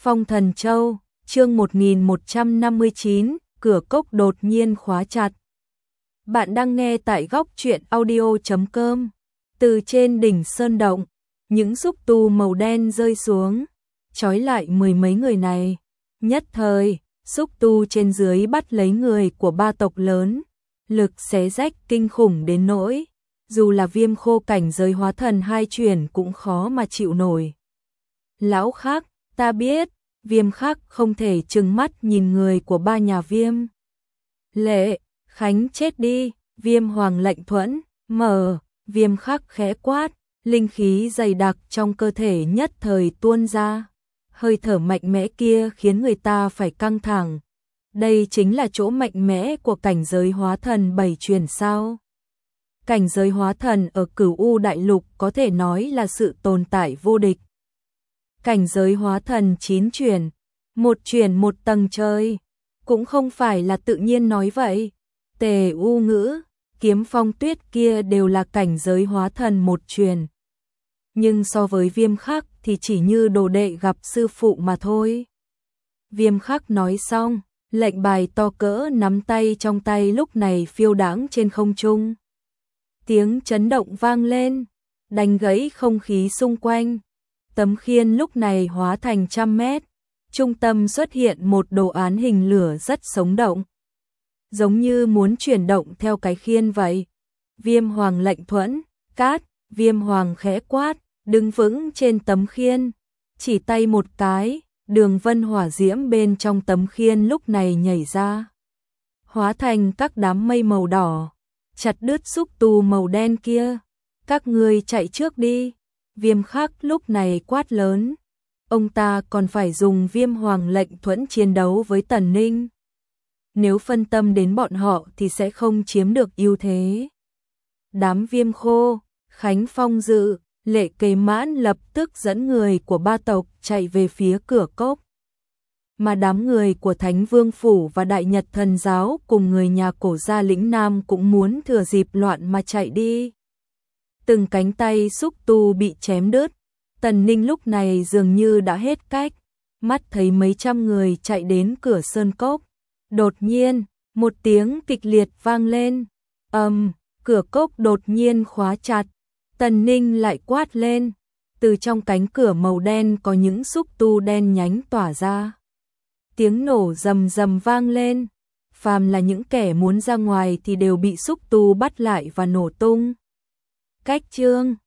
Phong Thần Châu, chương 1159, cửa cốc đột nhiên khóa chặt. Bạn đang nghe tại góc truyện audio.com. Từ trên đỉnh sơn động, những xúc tu màu đen rơi xuống, trói lại mười mấy người này. Nhất thời, xúc tu trên dưới bắt lấy người của ba tộc lớn, lực xé rách kinh khủng đến nỗi dù là Viêm Khô cảnh giới hóa thần hai chuyển cũng khó mà chịu nổi. Lão Khắc, ta biết, Viêm Khắc không thể trừng mắt nhìn người của ba nhà Viêm. Lệ, Khánh chết đi, Viêm Hoàng lệnh thuẫn, mở, Viêm Khắc khẽ quát, linh khí dày đặc trong cơ thể nhất thời tuôn ra. Hơi thở mạnh mẽ kia khiến người ta phải căng thẳng. Đây chính là chỗ mạnh mẽ của cảnh giới hóa thần 7 truyền sao. Cảnh giới hóa thần ở Cửu U Đại Lục có thể nói là sự tồn tại vô địch. Cảnh giới hóa thần 9 truyền một tầng trời, cũng không phải là tự nhiên nói vậy. Tề U Ngữ, Kiếm Phong Tuyết kia đều là cảnh giới hóa thần 1 truyền. Nhưng so với Viêm Khắc thì chỉ như đồ đệ gặp sư phụ mà thôi. Viêm Khắc nói xong, lệnh bài to cỡ nắm tay trong tay lúc này phiêu đãng trên không trung. Tiếng chấn động vang lên, đánh gãy không khí xung quanh. Tấm khiên lúc này hóa thành 100 mét, trung tâm xuất hiện một đồ án hình lửa rất sống động. Giống như muốn chuyển động theo cái khiên vậy. Viêm Hoàng lệnh thuẫn, cát, Viêm Hoàng khẽ quát, đứng vững trên tấm khiên. Chỉ tay một cái, đường vân hỏa diễm bên trong tấm khiên lúc này nhảy ra. Hóa thành các đám mây màu đỏ, chặt đứt xúc tu màu đen kia. Các ngươi chạy trước đi. Viêm Khắc lúc này quát lớn. Ông ta còn phải dùng Viêm Hoàng lệnh thuẫn chiến đấu với Tần Ninh. Nếu phân tâm đến bọn họ thì sẽ không chiếm được ưu thế. Đám Viêm Khô, Khánh Phong Dự, Lệ Kế Mãn lập tức dẫn người của ba tộc chạy về phía cửa cốc. Mà đám người của Thánh Vương Phủ và Đại Nhật Thần Giáo cùng người nhà Cổ Gia Lĩnh Nam cũng muốn thừa dịp loạn mà chạy đi. Từng cánh tay xúc tu bị chém đứt. Tần Ninh lúc này dường như đã hết cách, mắt thấy mấy trăm người chạy đến cửa sơn cốc. Đột nhiên, một tiếng kịch liệt vang lên. Cửa cốc đột nhiên khóa chặt. Tần Ninh lại quát lên. Từ trong cánh cửa màu đen có những xúc tu đen nhánh tỏa ra. Tiếng nổ rầm rầm vang lên. Phàm là những kẻ muốn ra ngoài thì đều bị xúc tu bắt lại và nổ tung. Cách chương